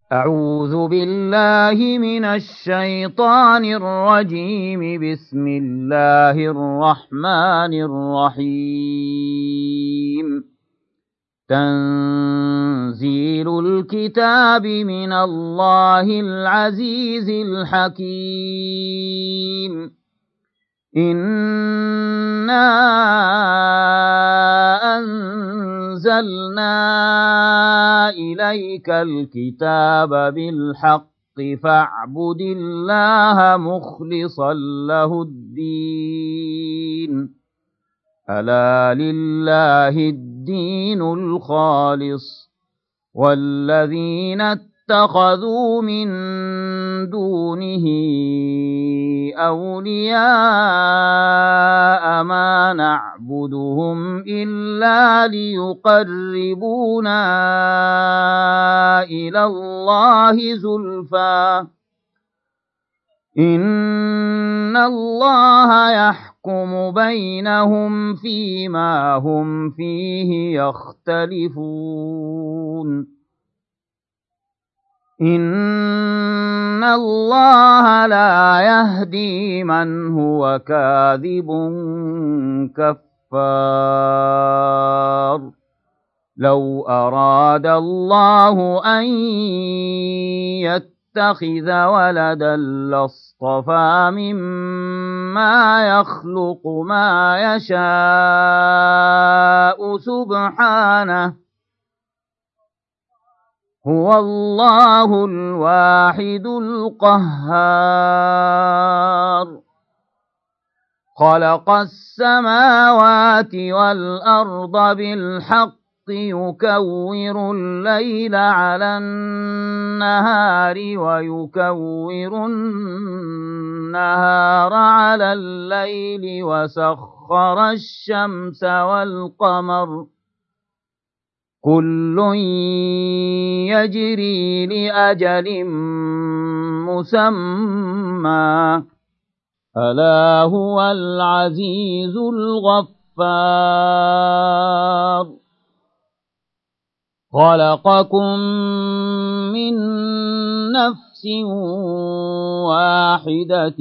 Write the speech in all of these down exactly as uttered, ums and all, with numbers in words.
أعوذ بالله من الشيطان الرجيم. بسم الله الرحمن الرحيم. تنزيل الكتاب من الله العزيز الحكيم. إنا أنزلنا إليك الكتاب بالحق فاعبد الله مخلصا له الدين. ألا لله الدين الخالص والذين اتخذوا من دونه أولياء ما نعبدهم إلا ليقربونا إلى الله زلفى إن الله يحكم بينهم فيما هم فيه يختلفون. إن الله لا يهدي من هو كاذب كفار. لو أراد الله أن يتخذ ولدا لاصطفى مما يخلق ما يشاء سبحانه هو الله الواحد القهار. خلق السماوات والأرض بالحق يكور الليل على النهار ويكور النهار على الليل وسخر الشمس والقمر كل يجري لأجل مسمى ألا هو العزيز الغفار. خلقكم من نفس واحدة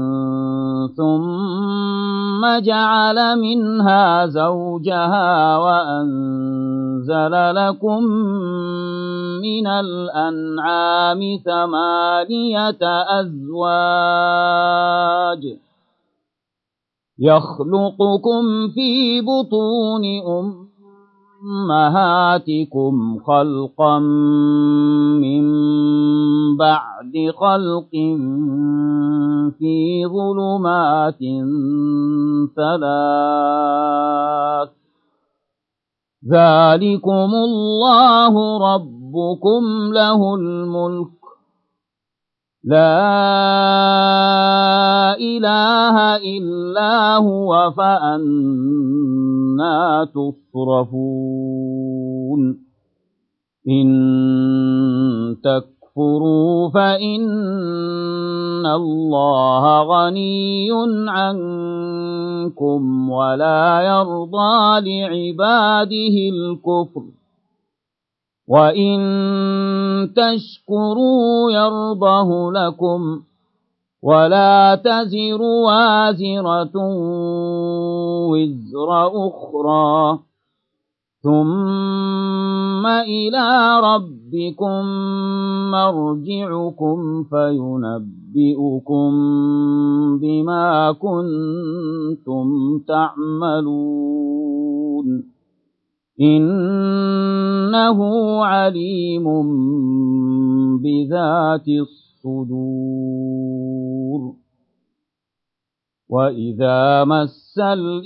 ثم جعل منها زوجها وأنزل لكم من الأنعام ثمانية أزواج يخلقكم في بطون أم أمهاتكم خلقا من بعد خلق في ظلمات ثلاث ذلكم الله ربكم له الملك لا إله إلا هو فأنى تصرفون. إن تكفروا فإن الله غني عنكم ولا يرضى لعباده الكفر وإن تشكروا يرضه لكم ولا تزر وازرة وزر أخرى ثم إلى ربكم مرجعكم فينبئكم بما كنتم تعملون إنه عليم بذات الصدور. وإذا مس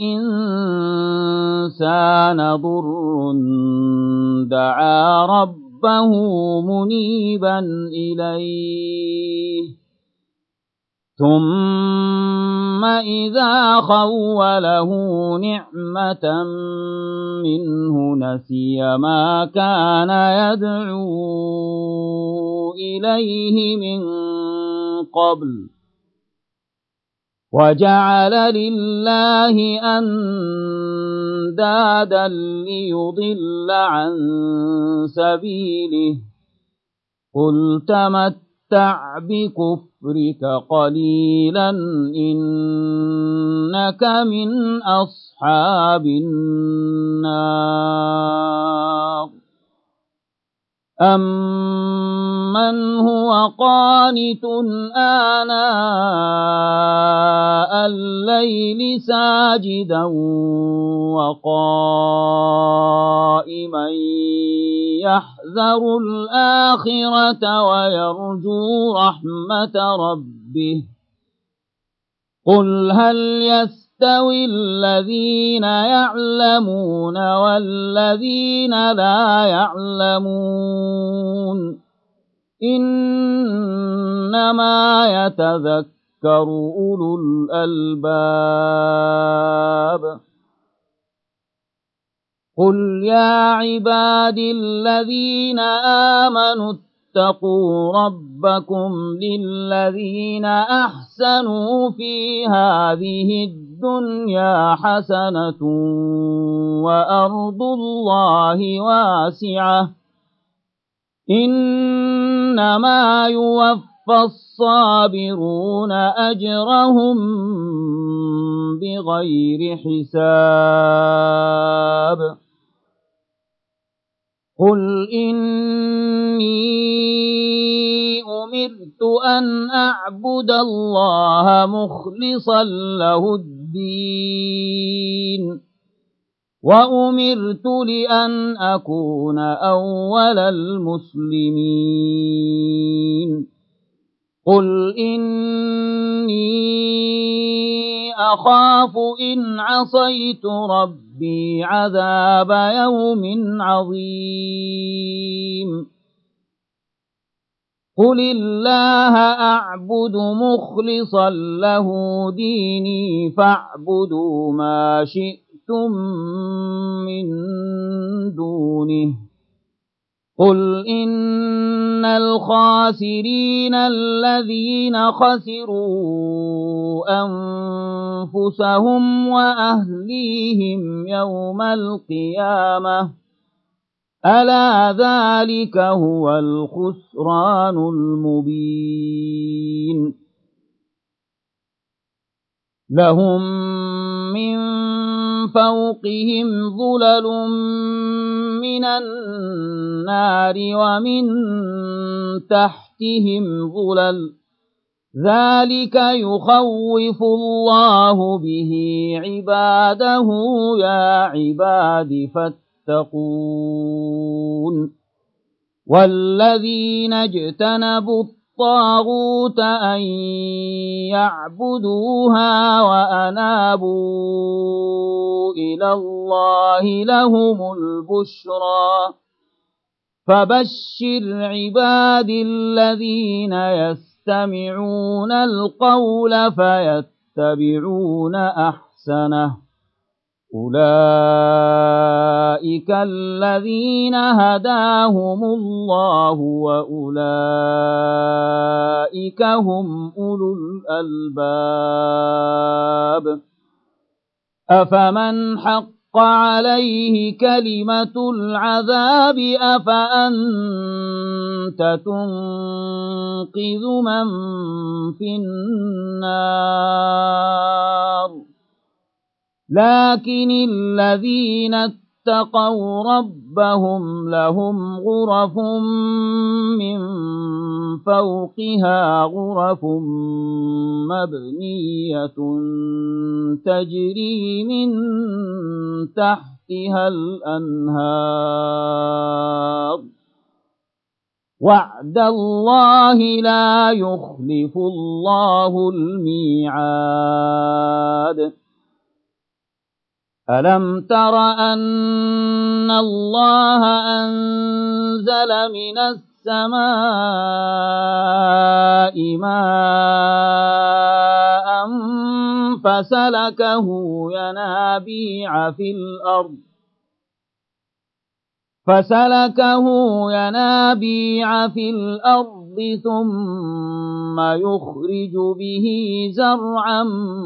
الإنسان ضر دعا ربه منيبا إليه ثم إذا خوله نعمة منه نسي ما كان يدعو إليه من قبل وجعل لله أندادا ليضل عن سبيله قل تمتع بكفرك قليلا إنك من أصحاب النار أمن هو قانت آناء الليل ساجدا وقائما يحذر الآخرة ويرجو رحمة ربه قل هل يستوي الذين يعلمون والذين لا يعلمون إنما يتذكر أولو الألباب قل يا عبادي الذين آمنوا اتقوا ربكم للذين أحسنوا في هذه الدنيا حسنة وأرض الله واسعة إنما يوفى الصابرون أجرهم بغير حساب قل إني أمرت أن أعبد الله مخلصا له الدين وأمرت لأن أكون أول المسلمين قل إني أخاف إن عصيت ربي عذاب يوم عظيم قل الله أعبد مخلصا له ديني فاعبدوا ما شئتم من دونه قل إن الخاسرين الذين خسروا أنفسهم وأهليهم يوم القيامة ألا ذلك هو الخسران المبين لهم من فوقهم ظلل من النار ومن تحتهم ظلل ذلك يخوف الله به عباده يا عباد فاتقون والذين اجتنبوا الطاغوت أن يعبدوها وأنابوا إلى الله لهم البشرى فبشر عبادي الذين يستمعون القول فيتبعون أحسنه أولئك الذين هداهم الله وأولئك هم أولو الألباب أفمن حق عليه كلمة العذاب أفأنت تنقذ من في النار لكن الذين اتقوا ربهم لهم غرف من فوقها غرف مبنية تجري من تحتها الأنهار وعد الله لا يخلف الله الميعاد ألم تر أن الله أنزل من السماء ماء فسلكه ينابيع في الأرض فسلكه ينابيع في الأرض ثم يخرج به زرعا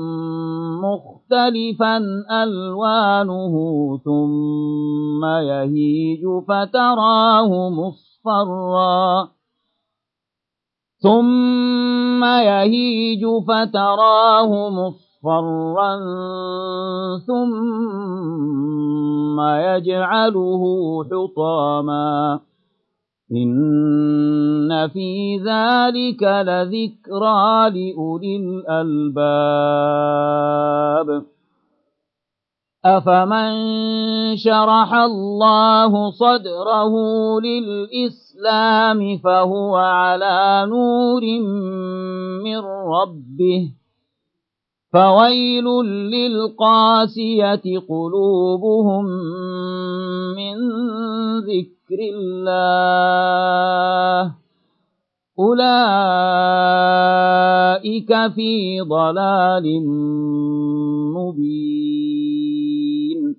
مختلفا ألوانه ثم يهيج فتراه مصفرا ثم يهيج فتراه مصفرا ثم يجعله حطاما إن في ذلك لذكرى لأولي الألباب أفمن شرح الله صدره للإسلام فهو على نور من ربه فويل للقاسية قلوبهم من ذكر الله أولئك في ضلال مبين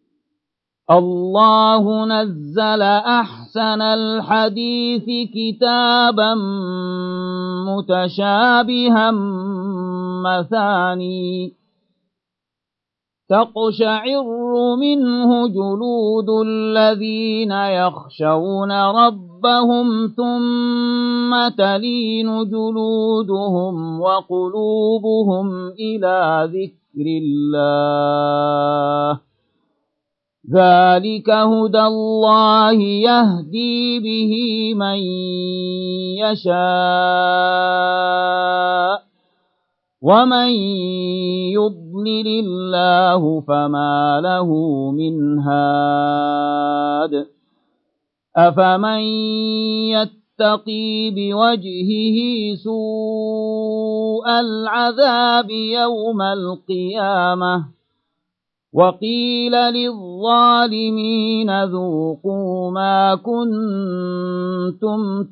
الله نزل أحسن الحديث كتابا متشابها مثاني تقشعر منه جلود الذين يخشون ربهم ثم تلين جلودهم وقلوبهم إلى ذكر الله ذلك هدى الله يهدي به من يشاء ومن يضلل الله فما له من هاد أفمن يتقي بوجهه سوء العذاب يوم القيامة وقيل للظالمين ذوقوا ما كنتم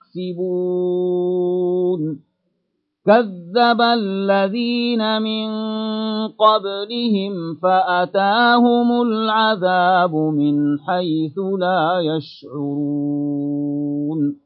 تكسبون كذب الذين من قبلهم فأتاهم العذاب من حيث لا يشعرون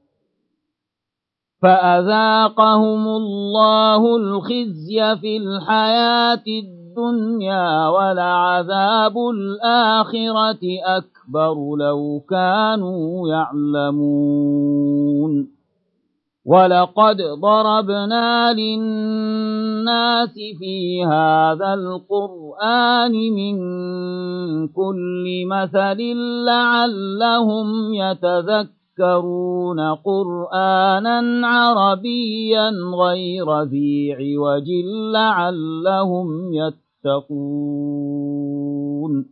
فأذاقهم الله الخزي في الحياة الدنيا ولعذاب الآخرة أكبر لو كانوا يعلمون ولقد ضربنا للناس في هذا القرآن من كل مثل لعلهم يتذكرون قرآنا عربيا غير ذي عوج لعلهم يتقون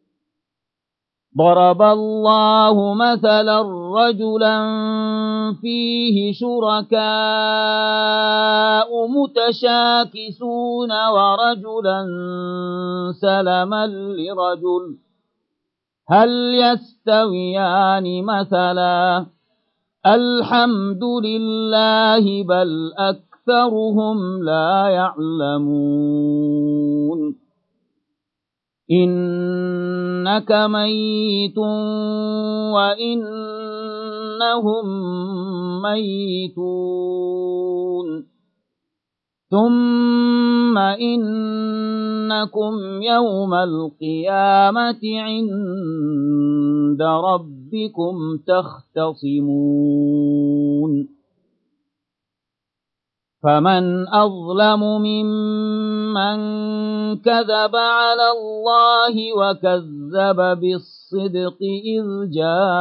ضرب الله مثلا رجلا فيه شركاء متشاكسون ورجلا سلما لرجل هل يستويان مثلا الحمد لله بل أكثرهم لا يعلمون إنك ميت وإنهم ميتون ثم إنكم يوم القيامة عند ربكم تختصمون فمن أظلم ممن كذب على الله وكذب بالصدق إذ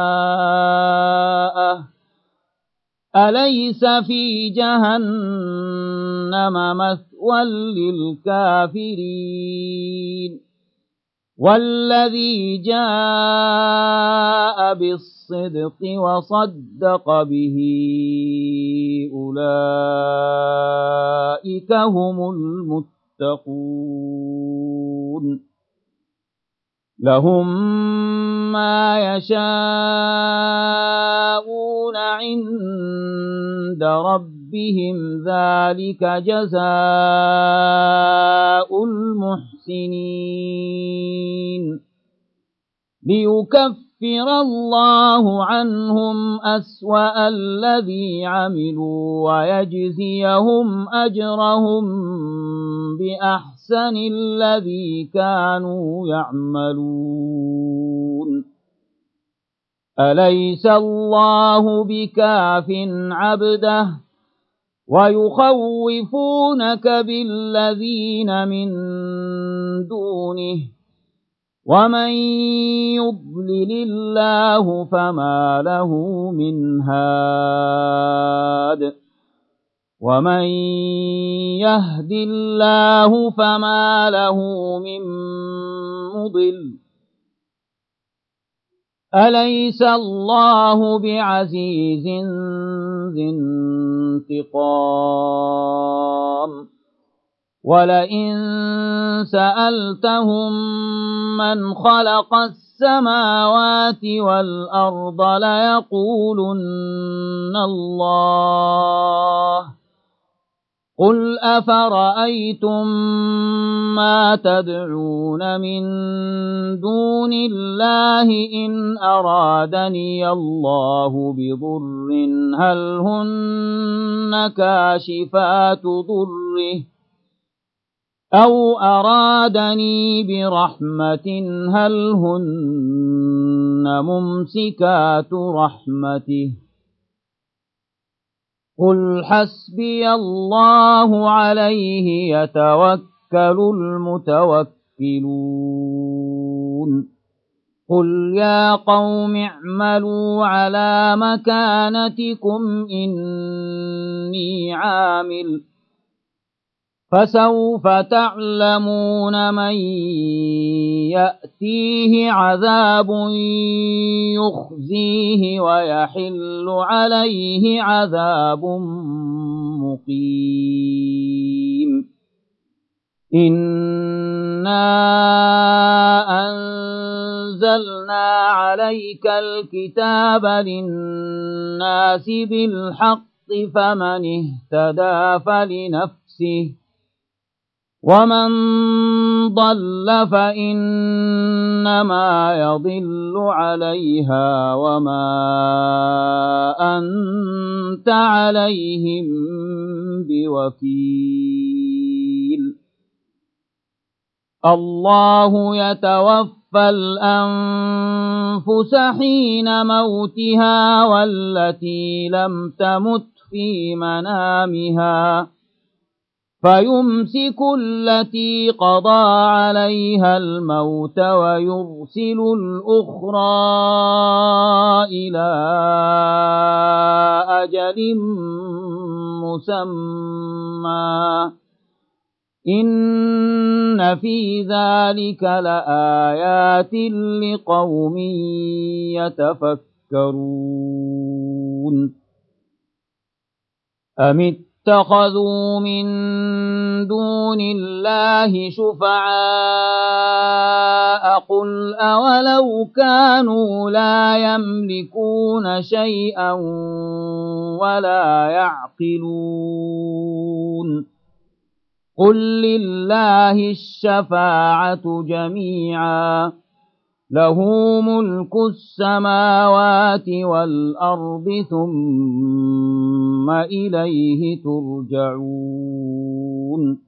جاءه أليس في جهنم مثوى للكافرين والذي جاء بالصدق وصدق به أولئك هم المتقون لهم ما يشاءون عند ربهم ذلك جزاء المحسنين ليكفر الله عنهم أسوأ الذي عملوا ويجزيهم أجرهم بأحسن الذي كانوا يعملون أليس الله بكاف عبده ويخوفونك بالذين من دونه ومن يضلل الله فما له من هاد ومن يهد الله فما له من مضل أليس الله بعزيز ذي انتقام ولئن سألتهم من خلق السماوات والأرض ليقولن الله قل أفرأيتم ما تدعون من دون الله إن أرادني الله بضر هل هن كاشفات ضره أو أرادني برحمة هل هن ممسكات رحمته قل حسبي الله عليه يتوكل المتوكلون قل يا قوم اعملوا على مكانتكم إني عامل فسوف تعلمون من يأتيه عذاب يخزيه ويحل عليه عذاب مقيم إنا أنزلنا عليك الكتاب للناس بالحق فمن اهتدى فلنفسه ومن ضل فإنما يضل عليها وما أنت عليهم بوكيل الله يتوفى الأنفس حين موتها والتي لم تمت في منامها فيمسك التي قضى عليها الموت ويرسل الأخرى إلى أجل مسمى إن في ذلك لآيات لقوم يتفكرون أم اتخذوا من دون الله شفعاء قل أولو كانوا لا يملكون شيئا ولا يعقلون قل لله الشفاعة جميعا له ملك السماوات والأرض ثم إليه ترجعون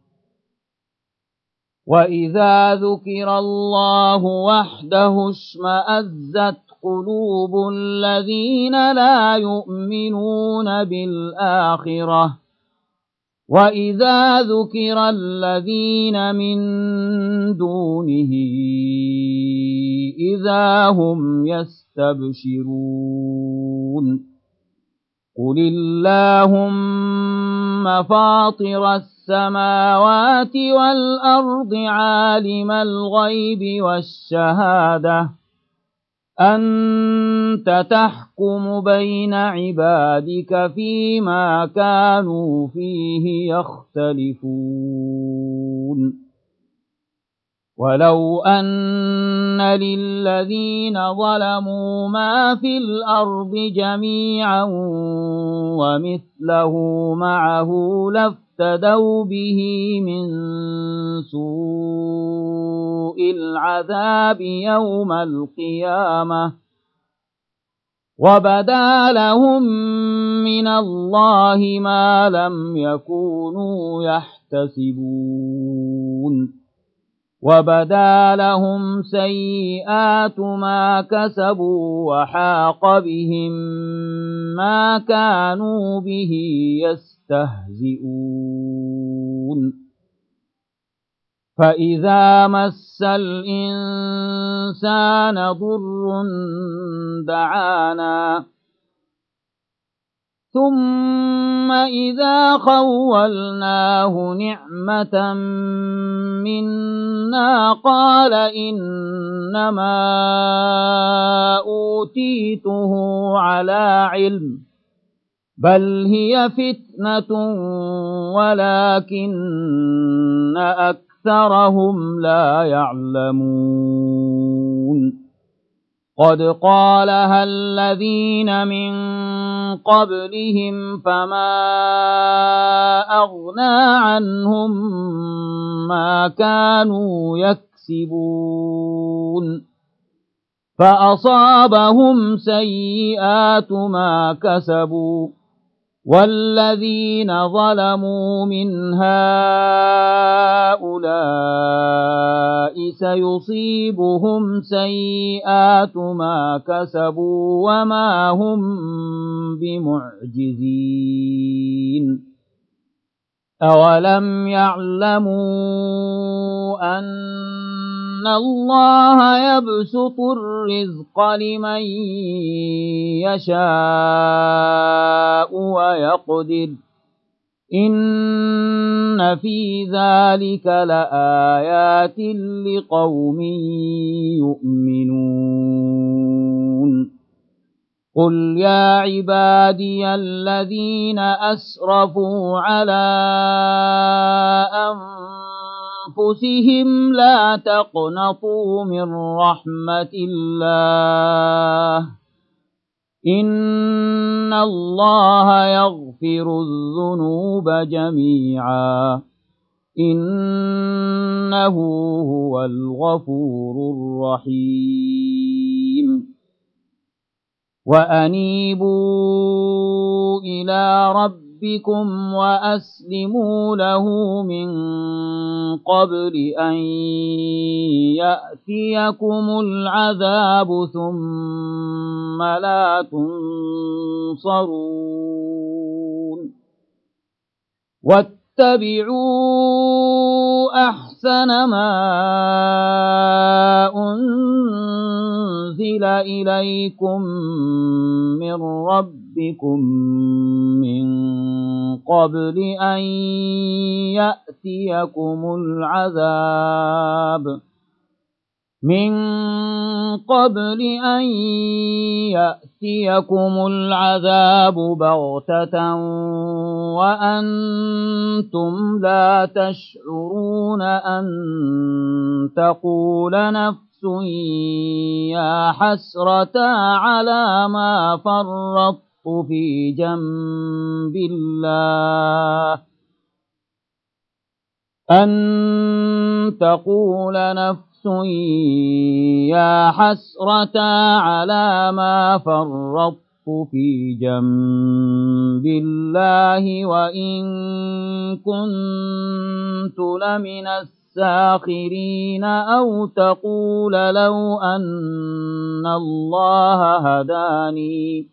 وإذا ذكر الله وحده اشمأزت قلوب الذين لا يؤمنون بالآخرة وإذا ذكر الذين من دونه إذا هم يستبشرون قل اللهم فاطر السماوات والأرض عالم الغيب والشهادة أنت تحكم بين عبادك فيما كانوا فيه يختلفون ولو أن للذين ظلموا ما في الأرض جميعا ومثله معه لافتدوا به من سوء العذاب يوم القيامة وبدا لهم من الله ما لم يكونوا يحتسبون وبدا لهم سيئات ما كسبوا وحاق بهم ما كانوا به يستهزئون فإذا مس الإنسان ضر دعانا ثم إذا خولناه نعمة منا قال إنما أوتيته على علم بل هي فتنة ولكن أكثرهم لا يعلمون قد قالها الذين من قبلهم فما أغنى عنهم ما كانوا يكسبون فأصابهم سيئات ما كسبوا والذين ظلموا من هؤلاء سيصيبهم سيئات ما كسبوا وما هم بمعجزين أولم يعلموا أن الله يبسط الرزق لمن يشاء ويقدر إن في ذلك لآيات لقوم يؤمنون قل يا عبادي الذين أسرفوا على أنفسهم لا تقنطوا من رحمة الله إن الله يغفر الذنوب جميعا إنه هو الغفور الرحيم وأنيبوا إلى ربكم وأسلموا له من قبل أن يأتيكم العذاب ثم لا تنصرون واتبعوا أحسن ما أنزل إليكم من ربكم من قبل أن يأتيكم العذاب من قبل أن يأتيكم العذاب بغتة وأنتم لا تشعرون أن تقول نفس يا حسرة على ما فرطت في جنب الله أن تقول نفس يا حسرة على ما فرطت في جنب الله وإن كنت لمن الساخرين أو تقول لو أن الله هداني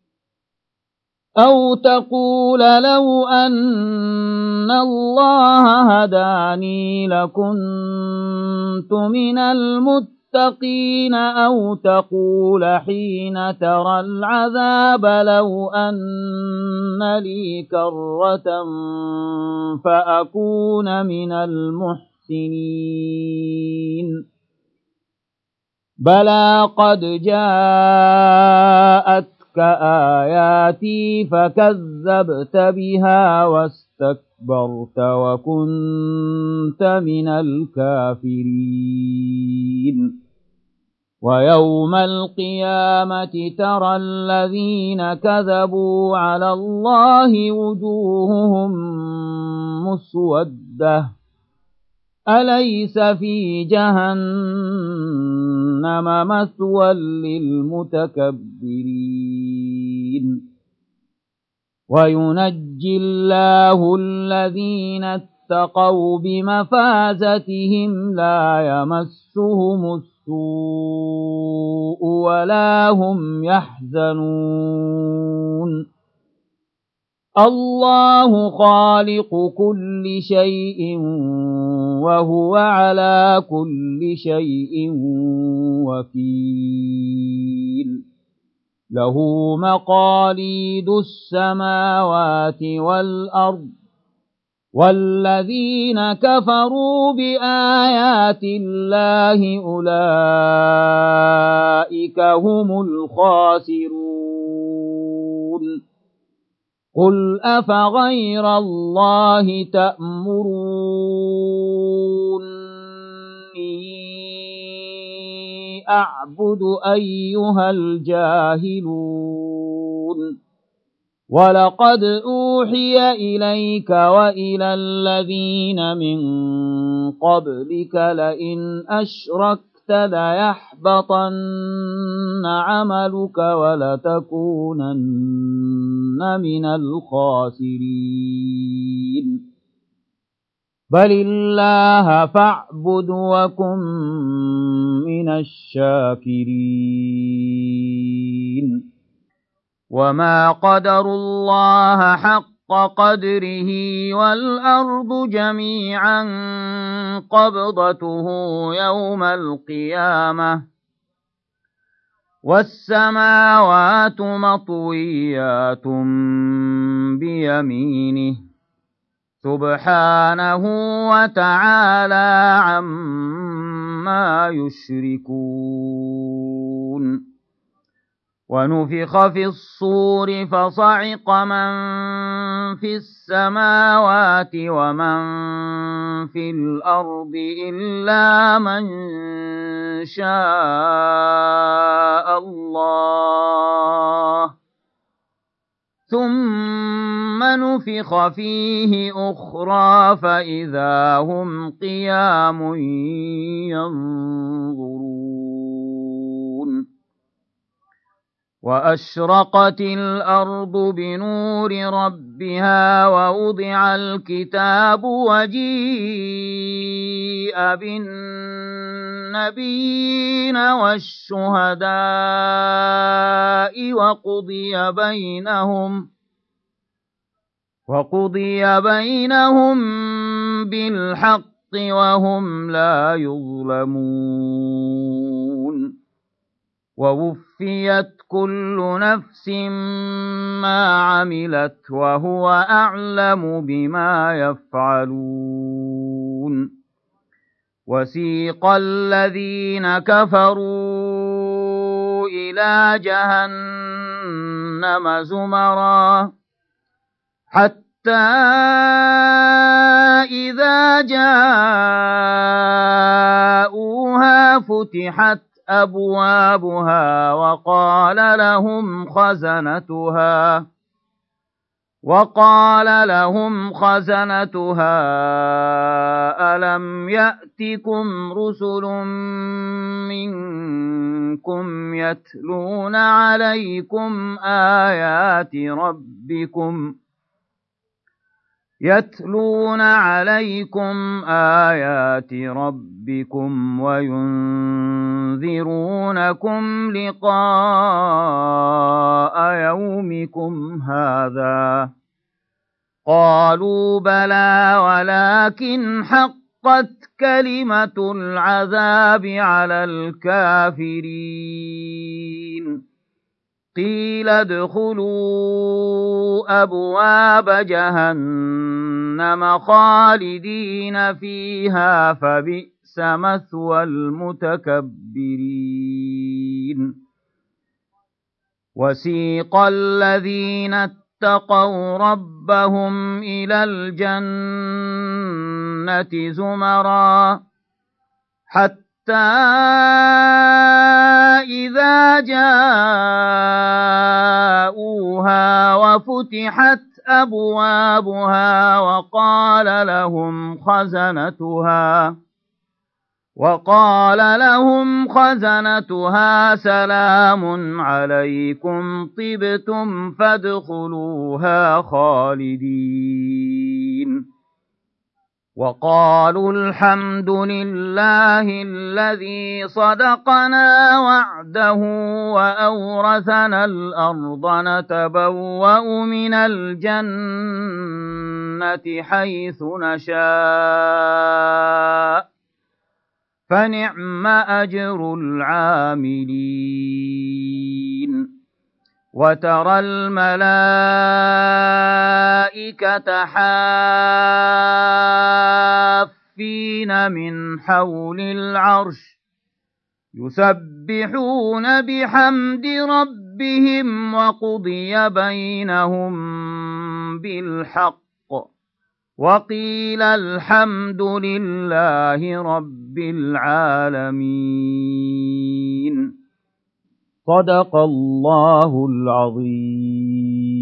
أو تقول لو أن الله هداني لكنت من المتقين أو تقول حين ترى العذاب لو أن لي كرة فأكون من المحسنين بلى قد جاءت آياتي فكذبت بها واستكبرت وكنت من الكافرين ويوم القيامة ترى الذين كذبوا على الله وجوههم مسودة أليس في جهنم مثوى للمتكبرين وينجي الله الذين اتقوا بمفازتهم لا يمسهم السوء ولا هم يحزنون الله خالق كل شيء وهو على كل شيء وكيل له مقاليد السماوات والأرض والذين كفروا بآيات الله أولئك هم الخاسرون قل أفغير الله تأمروني أعبد أيها الجاهلون ولقد أوحي إليك وإلى الذين من قبلك لئن أشركت ليحبطن عملك ولتكونن من الخاسرين بل الله فاعبد وكن من الشاكرين وما قدروا الله حق قدره والأرض جميعا قبضته يوم القيامة والسماوات مطويات بيمينه سبحانه وتعالى عما يشركون ونفخ في الصور فصعق من في السماوات ومن في الأرض إلا من شاء الله ثم نفخ فيه أخرى فإذا هم قيام ينظرون وأشرقت الأرض بنور ربها ووضع الكتاب وجيء بالنبيين والشهداء وقضي بينهم وقضي بينهم بالحق وهم لا يظلمون ووفيت كل نفس ما عملت وهو أعلم بما يفعلون وسيق الذين كفروا إلى جهنم زمرا حتى إذا جاءوها فتحت أبوابها وقال لهم خزنتها وقال لهم خزنتها ألم يأتكم رسل منكم يتلون عليكم آيات ربكم يتلون عليكم آيات ربكم وينذرونكم لقاء يومكم هذا قالوا بلى ولكن حقت كلمة العذاب على الكافرين قيل ادخلوا أبواب جهنم خالدين فيها فبئس مثوى المتكبرين وسيق الذين اتقوا ربهم إلى الجنة زمرا حتى إذا جاءوها وفتحت أبوابها وقال لهم خزنتها وقال لهم خزنتها سلام عليكم طبتم فادخلوها خالدين وقالوا الحمد لله الذي صدقنا وعده وأورثنا الأرض نتبوأ من الجنة حيث نشاء فنعم أجر العاملين وترى الملائكة حافين من حول العرش يسبحون بحمد ربهم وقضي بينهم بالحق وقيل الحمد لله رب العالمين. صدق الله العظيم.